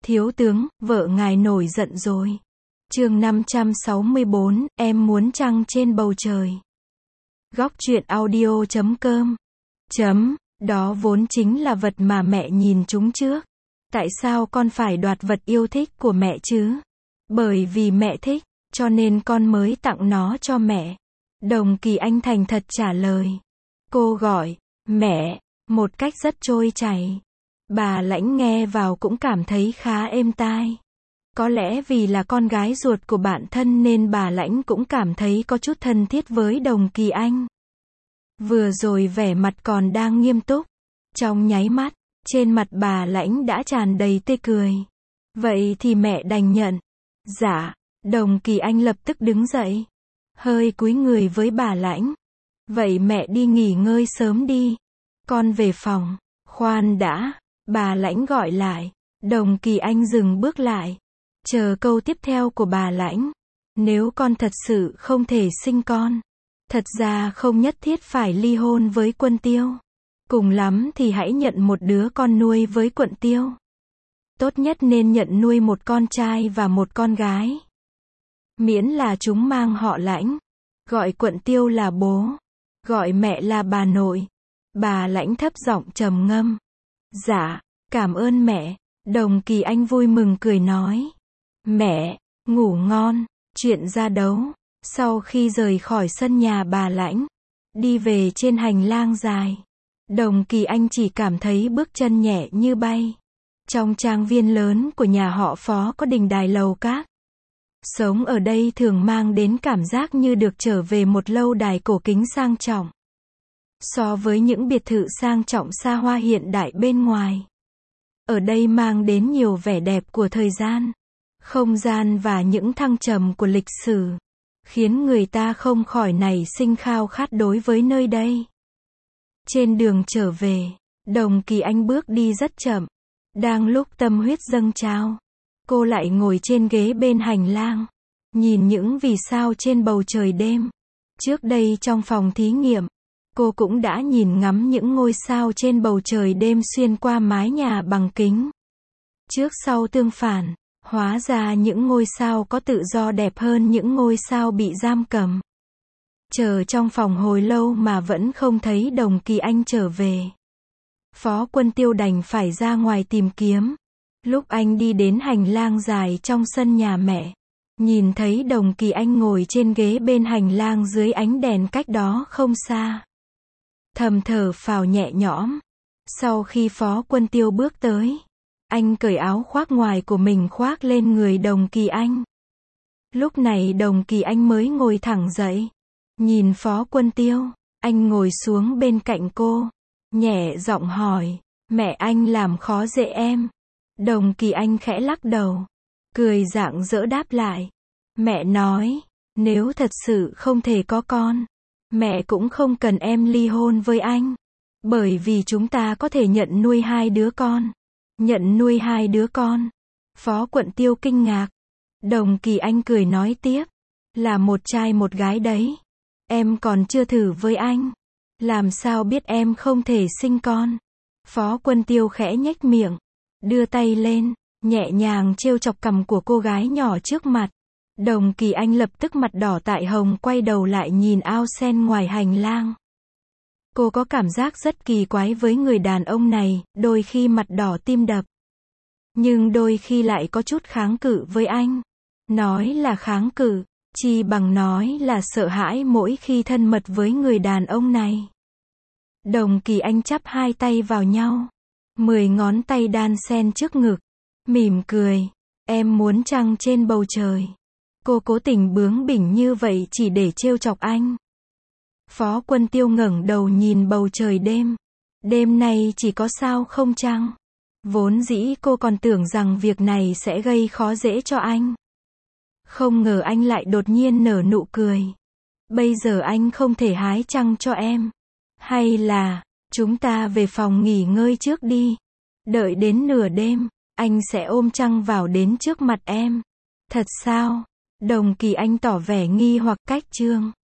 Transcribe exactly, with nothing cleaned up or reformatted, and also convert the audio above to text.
Thiếu tướng, vợ ngài nổi giận rồi. Chương năm trăm sáu mươi bốn, em muốn trăng trên bầu trời. Góc truyện audio chấm com. Chấm, đó vốn chính là vật mà mẹ nhìn chúng trước. Tại sao con phải đoạt vật yêu thích của mẹ chứ? Bởi vì mẹ thích, cho nên con mới tặng nó cho mẹ. Đồng Kỳ Anh thành thật trả lời. Cô gọi, mẹ, một cách rất trôi chảy. Bà Lãnh nghe vào cũng cảm thấy khá êm tai. Có lẽ vì là con gái ruột của bạn thân nên bà Lãnh cũng cảm thấy có chút thân thiết với Đồng Kỳ Anh. Vừa rồi vẻ mặt còn đang nghiêm túc. Trong nháy mắt, trên mặt bà Lãnh đã tràn đầy tươi cười. Vậy thì mẹ đành nhận. Dạ, Đồng Kỳ Anh lập tức đứng dậy. Hơi cúi người với bà Lãnh. Vậy mẹ đi nghỉ ngơi sớm đi. Con về phòng. Khoan đã, bà Lãnh gọi lại. Đồng Kỳ Anh dừng bước lại. Chờ câu tiếp theo của bà Lãnh. Nếu con thật sự không thể sinh con, thật ra không nhất thiết phải ly hôn với Quân Tiêu. Cùng lắm thì hãy nhận một đứa con nuôi với Quận Tiêu. Tốt nhất nên nhận nuôi một con trai và một con gái. Miễn là chúng mang họ Lãnh. Gọi Quận Tiêu là bố. Gọi mẹ là bà nội. Bà Lãnh thấp giọng trầm ngâm. Dạ, cảm ơn mẹ. Đồng Kỳ Anh vui mừng cười nói. Mẹ, ngủ ngon. Chuyện ra đấu. Sau khi rời khỏi sân nhà bà Lãnh, đi về trên hành lang dài, Đồng Kỳ Anh chỉ cảm thấy bước chân nhẹ như bay. Trong trang viên lớn của nhà họ Phó có đình đài lầu các. Sống ở đây thường mang đến cảm giác như được trở về một lâu đài cổ kính sang trọng. So với những biệt thự sang trọng xa hoa hiện đại bên ngoài, ở đây mang đến nhiều vẻ đẹp của thời gian, không gian và những thăng trầm của lịch sử, khiến người ta không khỏi nảy sinh khao khát đối với nơi đây. Trên đường trở về, Đồng Kỳ Anh bước đi rất chậm. Đang lúc tâm huyết dâng trào, cô lại ngồi trên ghế bên hành lang, nhìn những vì sao trên bầu trời đêm. Trước đây trong phòng thí nghiệm, cô cũng đã nhìn ngắm những ngôi sao trên bầu trời đêm xuyên qua mái nhà bằng kính. Trước sau tương phản, hóa ra những ngôi sao có tự do đẹp hơn những ngôi sao bị giam cầm. Chờ trong phòng hồi lâu mà vẫn không thấy Đồng Kỳ Anh trở về. Phó Quân Tiêu đành phải ra ngoài tìm kiếm. Lúc anh đi đến hành lang dài trong sân nhà mẹ, nhìn thấy Đồng Kỳ Anh ngồi trên ghế bên hành lang dưới ánh đèn cách đó không xa. Thầm thở phào nhẹ nhõm. Sau khi Phó Quân Tiêu bước tới, anh cởi áo khoác ngoài của mình khoác lên người Đồng Kỳ Anh. Lúc này Đồng Kỳ Anh mới ngồi thẳng dậy. Nhìn Phó Quân Tiêu, anh ngồi xuống bên cạnh cô, nhẹ giọng hỏi, mẹ anh làm khó dễ em. Đồng Kỳ Anh khẽ lắc đầu, cười rạng rỡ đáp lại. Mẹ nói, nếu thật sự không thể có con, mẹ cũng không cần em ly hôn với anh. Bởi vì chúng ta có thể nhận nuôi hai đứa con. Nhận nuôi hai đứa con. Phó Quận Tiêu kinh ngạc. Đồng Kỳ Anh cười nói tiếp. Là một trai một gái đấy. Em còn chưa thử với anh. Làm sao biết em không thể sinh con. Phó Quân Tiêu khẽ nhếch miệng, đưa tay lên, nhẹ nhàng trêu chọc cằm của cô gái nhỏ trước mặt. Đồng Kỳ Anh lập tức mặt đỏ tại hồng quay đầu lại nhìn ao sen ngoài hành lang. Cô có cảm giác rất kỳ quái với người đàn ông này, đôi khi mặt đỏ tim đập. Nhưng đôi khi lại có chút kháng cự với anh. Nói là kháng cự, chi bằng nói là sợ hãi mỗi khi thân mật với người đàn ông này. Đồng Kỳ Anh chắp hai tay vào nhau, mười ngón tay đan xen trước ngực, mỉm cười. Em muốn trăng trên bầu trời. Cô cố tình bướng bỉnh như vậy chỉ để trêu chọc anh. Phó Quân Tiêu ngẩng đầu nhìn bầu trời đêm. Đêm nay chỉ có sao không trăng. Vốn dĩ cô còn tưởng rằng việc này sẽ gây khó dễ cho anh. Không ngờ anh lại đột nhiên nở nụ cười. Bây giờ anh không thể hái trăng cho em. Hay là, chúng ta về phòng nghỉ ngơi trước đi. Đợi đến nửa đêm, anh sẽ ôm trăng vào đến trước mặt em. Thật sao? Đồng Kỳ Anh tỏ vẻ nghi hoặc cách chương.